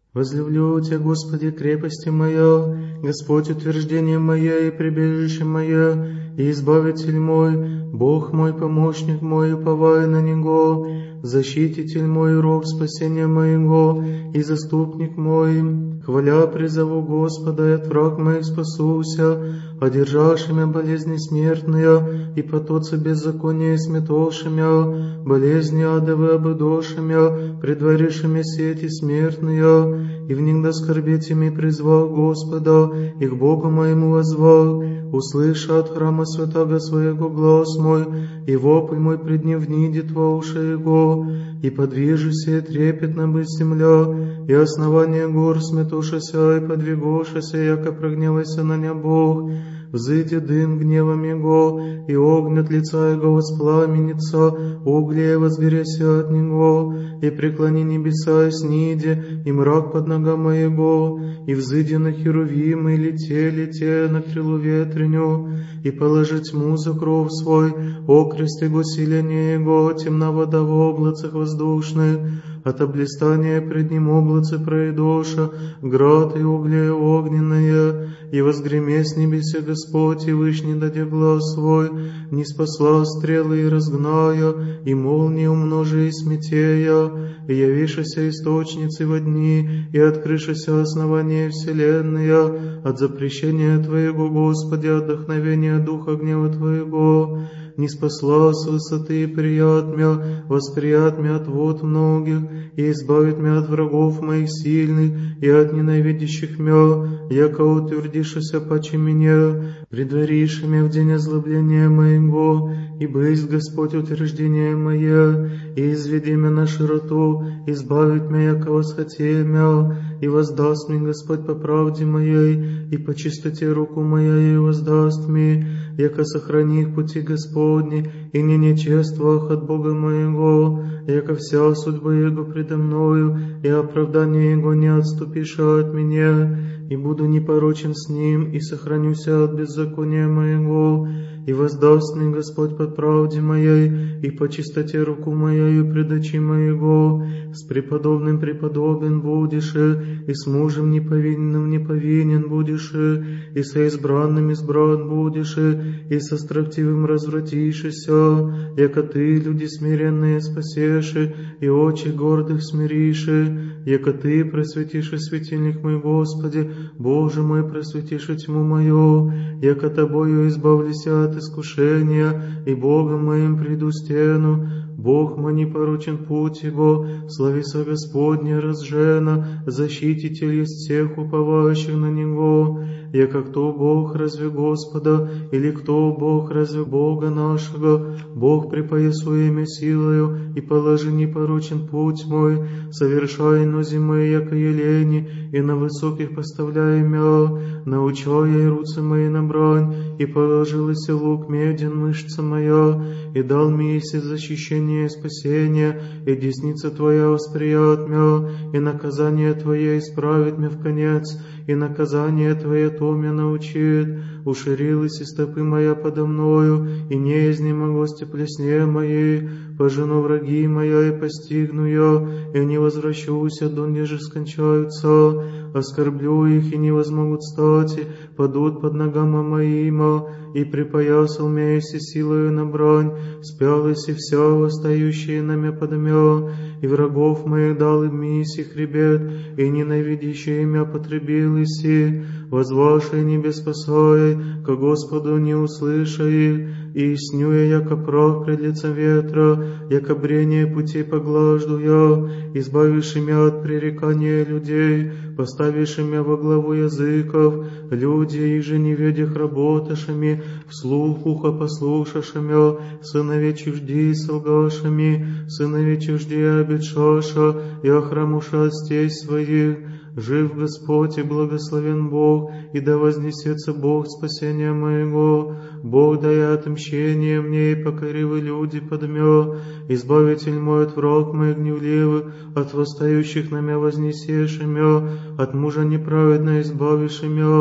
Возлюблю Тебя, Господи, крепости моя, Господь, утверждение мое и прибежище мое, и избавитель мой, Бог мой, помощник мой, уповаю на Него, защититель мой, рог спасения моего, и заступник мой. Хваля призову Господа, и от враг моих спасуся, одержавши меня болезни смертные, и потоцы беззакония сметовши меня, болезни адовы обудоши меня, предваривши меня сети смертные, и внегда скорбетями призвал Господа, и к Богу моему воззвал, услыша от храма святаго своего глаз мой, и вопль мой пред ним внидит во уши его, и подвижуся, и трепетно быть земля, и основание гор сметушися, и подвигошися, яко прогневайся на ня Бог, взыди дым гневом Его, и огнет лица Его воспламенится, угле возгоряся от Него, и преклони небеса и сниди, и мрак под нога моего, и взыди на херувим, и лете на крылу ветреню, и положи тьму за кров свой, окрест Его силение Его, темна вода в облацах воздушных, от облистания пред Ним облацы пройдоша, град и угле огненное, и возгреме с небеси Господь, и вышний даде глаз свой, не спасла стрелы и разгная, и молнии умножи и смятея, и явишася источницы во дни, и открышася основание вселенная, от запрещения Твоего, Господи, отдохновения духа гнева Твоего, не спасла с высоты и прият мя, восприят мя от вод многих, и избавит мя от врагов моих сильных, и от ненавидящих мя, яко утвердишися паче меня, предваришь мя в день озлобления моего, и бысть Господь утверждение мое, и изведи мя на широту, избавит мя, яко восхоте мя, и воздаст мне Господь по правде моей, и по чистоте руку моя, и воздаст мне, яко сохрани их пути Господни, и не нечествах от Бога моего, яко вся судьба Его предо мною, и оправдание Его не отступишь от меня, и буду непорочен с Ним, и сохранюся от беззакония моего, и воздаст мне Господь по правде моей, и по чистоте руку моею пред очи моего, с преподобным преподобен будешь, и с мужем неповинным неповинен будешь, и со избранным избран будешь, и со строптивым развратишься, яко ты люди смиренные спасешь, и очи гордых смиришь, яко ты просветишь светильник мой, Господи, Боже мой, просветишь тьму мою, яко тобою избавлюся от искушения, и Богом моим приду стену. Бог мой непорочен путь Его, славися Господне разжена, защититель есть всех уповающих на Него. Яко кто Бог разве Господа, или кто Бог разве Бога нашего? Бог припоясуй имя силою, и положи непорочен путь мой, совершай на зимы, яко елени, и на высоких поставляй мя, научая и руцы мои на брань, и положилась лук меден мышца моя, и дал мне еси защищение и спасение, и десница Твоя восприят мя, и наказание Твое исправит мя в конец, и наказание Твое то меня научит. Уширилась и стопы моя подо мною, и не изнемогости плесне моей, пожену враги моя, и постигну я, и не возвращуся, донеже скончаются, оскорблю их, и не возмогут стать, падут под ногами моими, и припоясал меня еси силою на брань, спял еси вся восстающие на меня под мя, и врагов моих дал им миси хребет, и ненавидящие меня потребил еси, возвавшие небес спасай, ко Господу не услышай, и сню я, яко прах пред лицем ветра, яко брение путей поглажду я, избавивши меня от пререкания людей, поставивши меня во главу языков, люди, их же неведях работавшими, вслух ухо послушавшими, сынове чужди солгавшими, сынове чужди обетшаша, и охрамуша от стей своих. Жив Господь и благословен Бог, и да вознесется Бог спасения моего. Бог дая отмщение мне, и покоривы люди под мя, избавитель мой от враг моих гневливых, от восстающих на мя вознесеши мя, от мужа неправедно избавиши мя,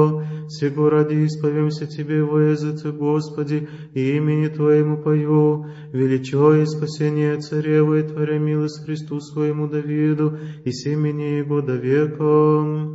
сего ради исповемся Тебе во языце, Господи, и имени Твоему пою, величая спасение Царева и Творя милость Христу Своему Давиду и семени Его до века.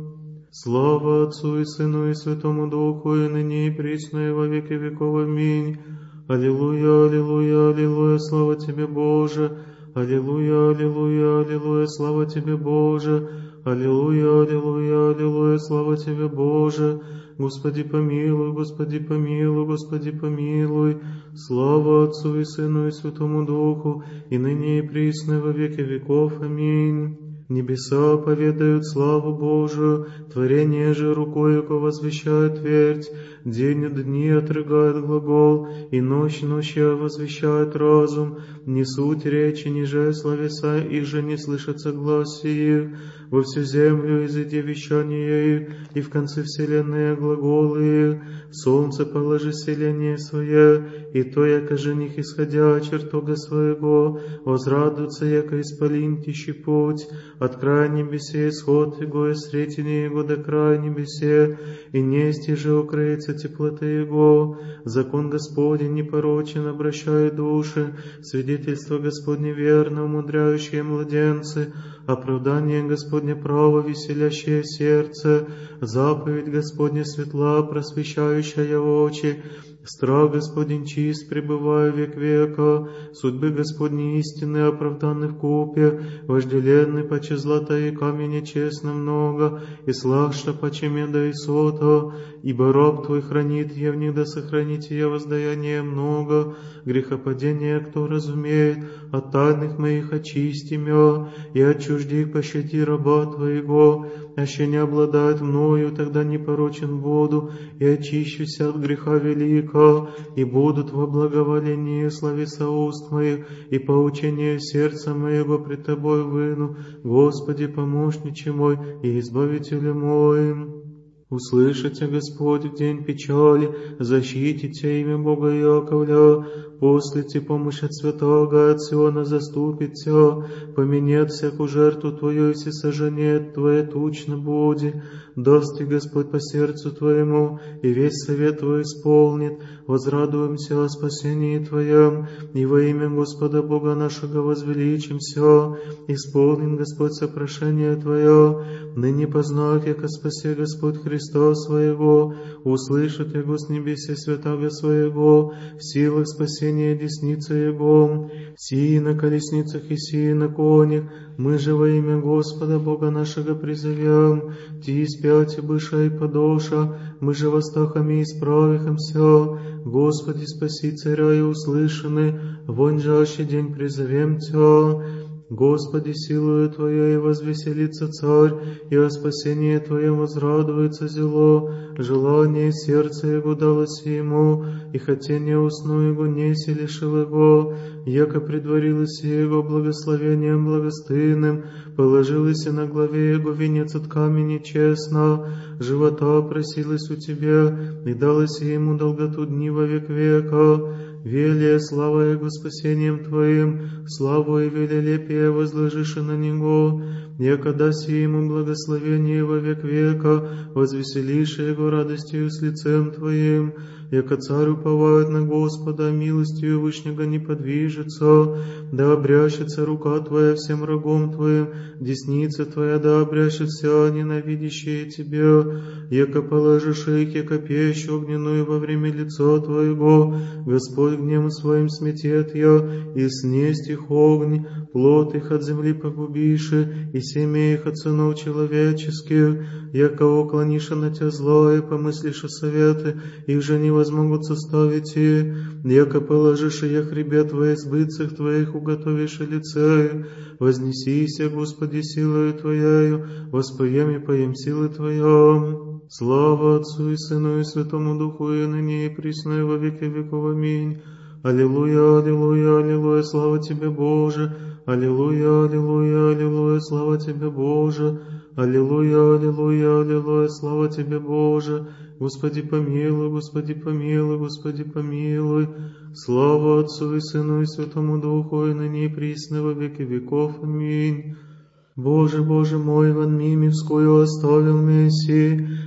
Слава Отцу и Сыну и Святому Духу, и ныне и присно и во веки веков. Аминь. Аллилуйя, аллилуйя, аллилуйя, слава Тебе, Боже. Аллилуйя, аллилуйя, аллилуйя, слава Тебе, Боже. Аллилуйя, аллилуйя, аллилуйя, слава Тебе, Боже. Господи помилуй, Господи помилуй, Господи помилуй. Слава Отцу и Сыну и Святому Духу, и ныне и присно и во веки веков. Аминь. Небеса поведают славу Божию, творение же рукою возвещает твердь, день дни отрыгает глагол, и ночь ночью возвещает разум, не суть речи, ниже словеса, их же не слышится глас их, во всю землю изыди вещание их, и в конце вселенной глаголы их, солнце положи селение свое, и то, яко жених исходя чертога своего, возрадуется, яко исполин тищи путь, от края небесе исход его, и сретение его до края небесе, и нести же укроется теплоты его. Закон Господень непорочен обращает души, свидетельство Господне верно, умудряющее младенцы, оправдание Господне право, веселящее сердце, заповедь Господня светла, просвещающая очи, страх Господень чист, пребывая век века, судьбы Господни истины, оправданны в купе, вожделенны паче злата и камня честно много, и слаще паче меда и сота, ибо раб Твой хранит, я в них да сохраните я воздаяние много, грехопадение кто разумеет, от тайных моих очисти мя, и от чуждих пощади раба Твоего, аще не обладает мною, тогда непорочен буду, и очищуся от греха велика, и будут во благоволении словеса уст моих, и поучение сердца моего пред Тобой выну, Господи, помощниче мой и избавитель мой. Услышите, Господь, в день печали, защитите имя Бога Яковля, послите помощь от святого, от Сиона заступите, поменет всякую жертву Твою, и всесожжение Твое тучно буди, даст и Господь по сердцу Твоему, и весь совет Твой исполнит, возрадуемся о спасении Твоем, и во имя Господа Бога нашего возвеличимся, исполнен Господь сопрошение Твое, ныне познав, яко спаси Господь Христа Своего, услышит Его с небеси святаго Своего, в силах спасения десницы Его, сии на колесницах и сии на конях, мы же во имя Господа Бога нашего призовем, ти испяти быша и подоша, мы же востахами исправихамся, Господи, спаси царя и услышаны, вон жаще день призовем Тя. Господи, силою Твоей возвеселится царь, и о спасении Твоем возрадуется зело, желание сердца Его далось ему, и хотение усну Его не селишил Его, яко предварилось Его благословением благостынным, положилось на главе Его венец от камня честно, живота просилось у Тебя, и далось Ему долготу дни во век века. Велия слава Его спасением Твоим, славу и велелепие возложишь на Него, яко даси Ему благословение во век века, возвеселишь Его радостью с лицем Твоим, яко царь уповает на Господа, милостью Вышнего не подвижется, да обрящется рука Твоя всем врагом Твоим, десница Твоя да обрящет вся ненавидящие Тебя, яко положишь их, яко печь огненную во время лица Твоего, Господь гневом Своим сметет я, и снесть их огонь, плод их от земли погубиши, и семя их от сынов человеческих, яко уклонишь на Тя злое, помыслишь о советы, их же не возмогут составить и, яко положишь я хребет во избытцах Твоих, уготовишь лице, вознесися, Господи, силою Твоею, воспоем и поем силы Твоя. Слава Отцу и Сыну и Святому Духу, и ныне и присно и во веки веков. Аминь. Аллилуйя, аллилуйя, аллилуйя, слава Тебе, Боже. Аллилуйя, аллилуйя, аллилуйя, слава Тебе, Боже. Аллилуйя, аллилуйя, аллилуйя, слава Тебе, Боже. Господи помилуй, Господи помилуй, Господи помилуй. Слава Отцу и Сыну и Святому Духу, и ныне и присно во веки веков. Аминь. Боже, Боже мой, вон мимевскую оставил Месси,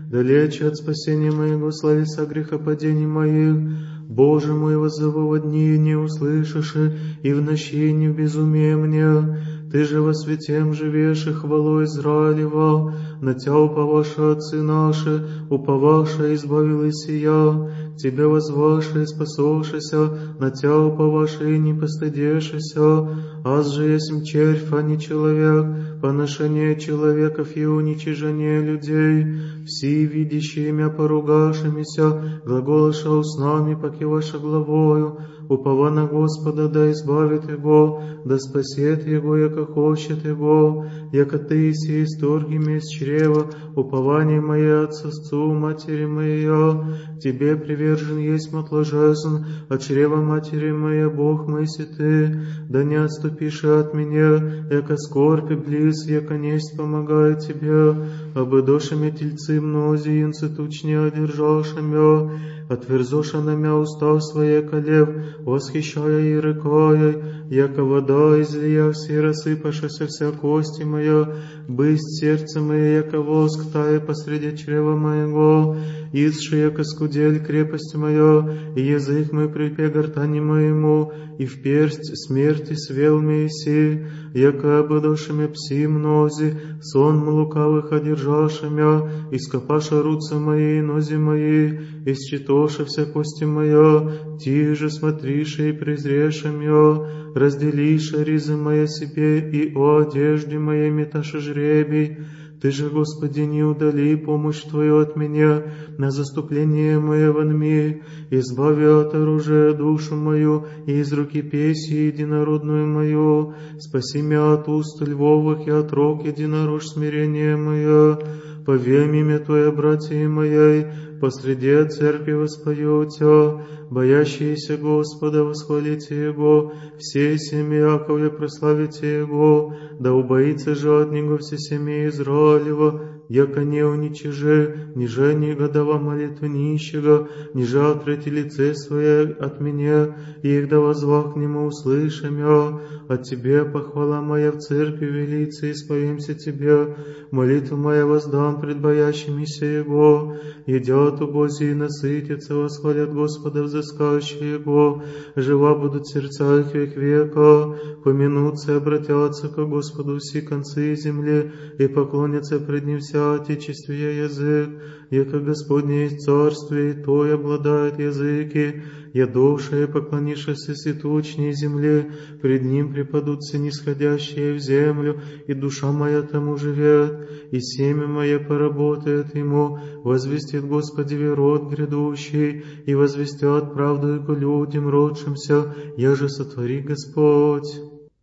далече от спасения моего, славися грехопадений моих. Боже мой, воззову во дни, не услышишь, и в ночи не в безумие мне. Ты же во святем живешь, и хвалой Израилева, на Тя уповаши отцы наши, уповаша избавилась и я. Тебе возваши и спасошися, на Тя уповаши и не постыдешися. Аз же есмь червь, а не человек, поношение человеков и уничижение людей. Все видящие мя поругашимися, глаголаша устнами, покиваша главою. Упова на Господа, да избавит Его, да спасет Его, яко хочет Его, яко Ты си исторги меня из чрева, упование мое от сосцу матери моей. Тебе привержен есть отложезн, от чрева матери моей Бог мой си Ты, да не отступишь от меня, яко скорбь и близ, яко несть помогает Тебе, обыдошами тельцы мнози, инцы тучни одержашами, отверзоша на мя устав своей колев, восхищая и рекая, яко вода излия все рассыпавшися вся кости моя, бысть сердце мое, яко воск тая посреди чрева моего, изши, яко скудель крепость моя, и язык мой припе гортани моему, и в персть смерти свел меси, яко ободошими пси мнози, сон лукавых одержашемя, ископаша руца мои, нози мои, исчитоша вся кости моя, ти же смотриша и презрешемя, разделиша ризы моя себе, и о одежде моей меташа жребий. Ты же, Господи, не удали помощь Твою от меня, на заступление мое вонми, избави от оружия душу мою, и из руки песи единородную мою, спаси меня от уст львовых и от рог единорож смирение мое, повем имя Твое, братья моей, посреди церкви воспою Тя, боящиеся Господа восхвалите Его, все семьи Яковле прославите Его, да убоится же от Него все семьи Израилева, яко не уничижи, ниже не годова молитву нищего, ниже отрати лице свое от меня, и их да возвах к Нему услышим я, от Тебе похвала моя в церкви велится, исповемся Тебе, молитву моя воздам пред боящимися Его, едят убози и насытятся, восхвалят Господа взыскающие Его, жива будут сердца их век века, помянутся и обратятся ко Господу все концы земли, и поклонятся пред Ним вся отечествия язык, яко Господне есть царствие, и то и обладает языки, ядовшие, поклонившиеся сетучней земле, пред Ним преподутся нисходящие в землю, и душа моя тому живет, и семя мое поработает Ему, возвестит Господи род грядущий, и возвестят правду Его людям родшимся, я же сотвори Господь.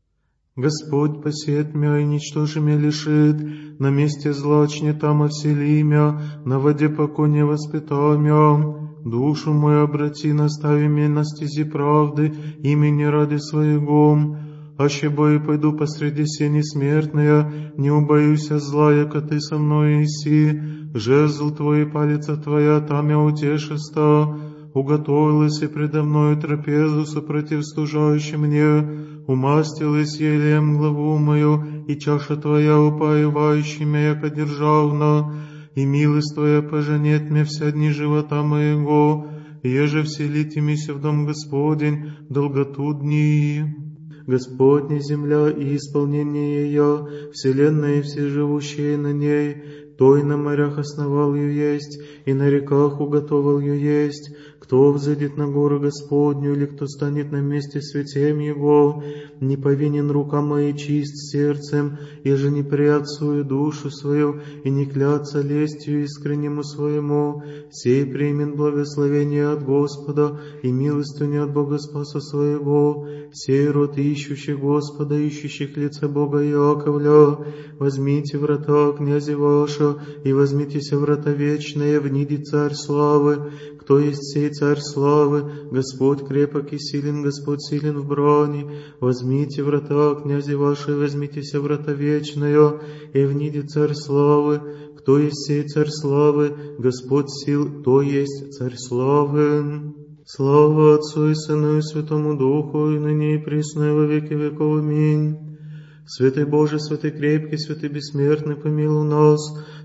Господь посеет мя и ничтожи мя лишит, на месте злачне там овсели мя, на воде поконе воспитай мя. Душу мою обрати, настави меня на стези правды, имени ради своего. Аще бою пойду посреди сени смертная, не убоюсь зла, яко Ты со мной иси, жезл Твой и палица Твоя, там я утешиста. Уготовилась и предо мною трапезу супротив стужающей мне, умастилась елеем главу мою, и чаша Твоя упоевающая меня, яко державна, и милость Твоя поженет мне вся дни живота моего, еже вселитимися в дом Господень долготу дни. Господня земля и исполнение ее, вселенная и все живущие на ней, той на морях основал ее есть, и на реках уготовал ее есть. Кто взойдет на гору Господню, или кто станет на месте святем Его, не повинен рука моя чист сердцем, еже не приятствую душу свою, и не клятся лестью искреннему своему, сей примет благословение от Господа, и милостыню от Бога Спаса своего, сей род ищущих Господа, ищущих лица Бога Яковля, возьмите врата князя ваша, и возьмитеся врата вечные, вниди царь славы. Кто есть сей царь славы? Господь крепок и силен, Господь силен в брани. Возьмите врата князя ваши, возьмитеся врата вечные, и вниди царь славы. Кто есть сей царь славы? Господь сил, то есть царь славы. Слава Отцу и Сыну и Святому Духу, и ныне и присно и во веки веков. Аминь. Святый Боже, святый крепкий, святый бессмертный, помилуй нас.